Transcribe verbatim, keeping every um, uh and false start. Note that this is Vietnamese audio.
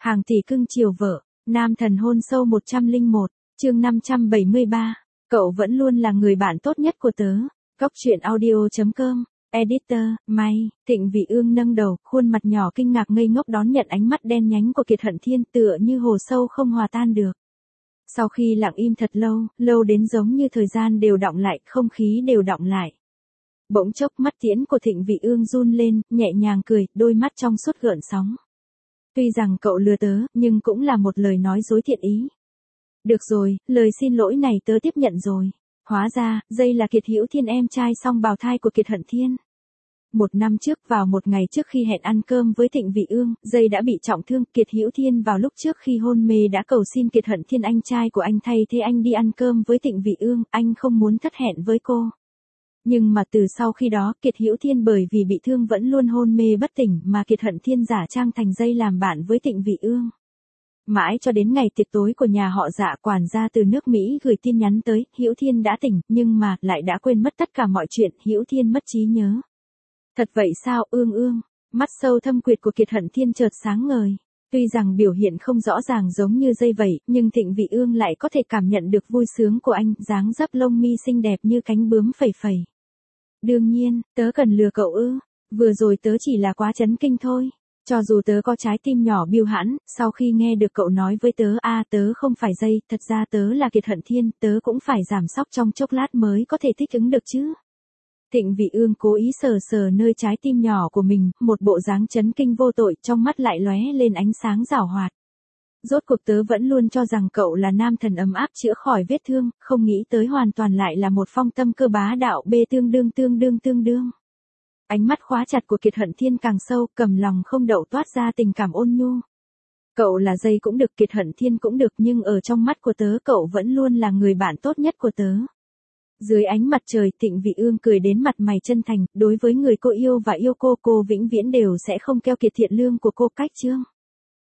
Hàng tỷ cưng chiều vợ, nam thần hôn sâu một trăm lẻ một, chương năm trăm bảy mươi ba. Cậu vẫn luôn là người bạn tốt nhất của tớ. Góc truyện audio chấm com, editor, May. Thịnh Vị Ương nâng đầu, khuôn mặt nhỏ kinh ngạc ngây ngốc đón nhận ánh mắt đen nhánh của Kiệt Hận Thiên tựa như hồ sâu không hòa tan được. Sau khi lặng im thật lâu, lâu đến giống như thời gian đều đọng lại, không khí đều đọng lại. Bỗng chốc mắt tiễn của Thịnh Vị Ương run lên, nhẹ nhàng cười, đôi mắt trong suốt gợn sóng. Tuy rằng cậu lừa tớ, nhưng cũng là một lời nói dối thiện ý. Được rồi, lời xin lỗi này tớ tiếp nhận rồi. Hóa ra, Dây là Kiệt Hữu Thiên, em trai song bào thai của Kiệt Hận Thiên. Một năm trước, vào một ngày trước khi hẹn ăn cơm với Thịnh Vị Ương, Dây đã bị trọng thương. Kiệt Hữu Thiên vào lúc trước khi hôn mê đã cầu xin Kiệt Hận Thiên anh trai của anh thay thế anh đi ăn cơm với Thịnh Vị Ương, anh không muốn thất hẹn với cô. Nhưng mà từ sau khi đó, Kiệt Hữu Thiên bởi vì bị thương vẫn luôn hôn mê bất tỉnh, mà Kiệt Hận Thiên giả trang thành Dây làm bạn với Thịnh Vị Ương. Mãi cho đến ngày tiệc tối của nhà họ Dạ, quản gia từ nước Mỹ gửi tin nhắn tới, Hữu Thiên đã tỉnh, nhưng mà lại đã quên mất tất cả mọi chuyện, Hữu Thiên mất trí nhớ. Thật vậy sao? Ương Ương, mắt sâu thâm quyệt của Kiệt Hận Thiên chợt sáng ngời. Tuy rằng biểu hiện không rõ ràng giống như Dây vậy, nhưng Thịnh Vị Ương lại có thể cảm nhận được vui sướng của anh, dáng dấp lông mi xinh đẹp như cánh bướm phẩy phẩy. Đương nhiên, tớ cần lừa cậu ư? Vừa rồi tớ chỉ là quá chấn kinh thôi. Cho dù tớ có trái tim nhỏ biêu hãn, sau khi nghe được cậu nói với tớ a à, tớ không phải Dây, thật ra tớ là Kiệt Hận Thiên, tớ cũng phải giảm sóc trong chốc lát mới có thể thích ứng được chứ. Thịnh Vị Ương cố ý sờ sờ nơi trái tim nhỏ của mình, một bộ dáng chấn kinh vô tội, trong mắt lại lóe lên ánh sáng giảo hoạt. Rốt cuộc tớ vẫn luôn cho rằng cậu là nam thần ấm áp chữa khỏi vết thương, không nghĩ tới hoàn toàn lại là một phong tâm cơ bá đạo bê tương đương tương đương tương đương. Ánh mắt khóa chặt của Kiệt Hận Thiên càng sâu, cầm lòng không đậu toát ra tình cảm ôn nhu. Cậu là Dây cũng được, Kiệt Hận Thiên cũng được, nhưng ở trong mắt của tớ cậu vẫn luôn là người bạn tốt nhất của tớ. Dưới ánh mặt trời, Thịnh Vị Ương cười đến mặt mày chân thành, đối với người cô yêu và yêu cô, cô vĩnh viễn đều sẽ không keo kiệt thiện lương của cô. Cách chương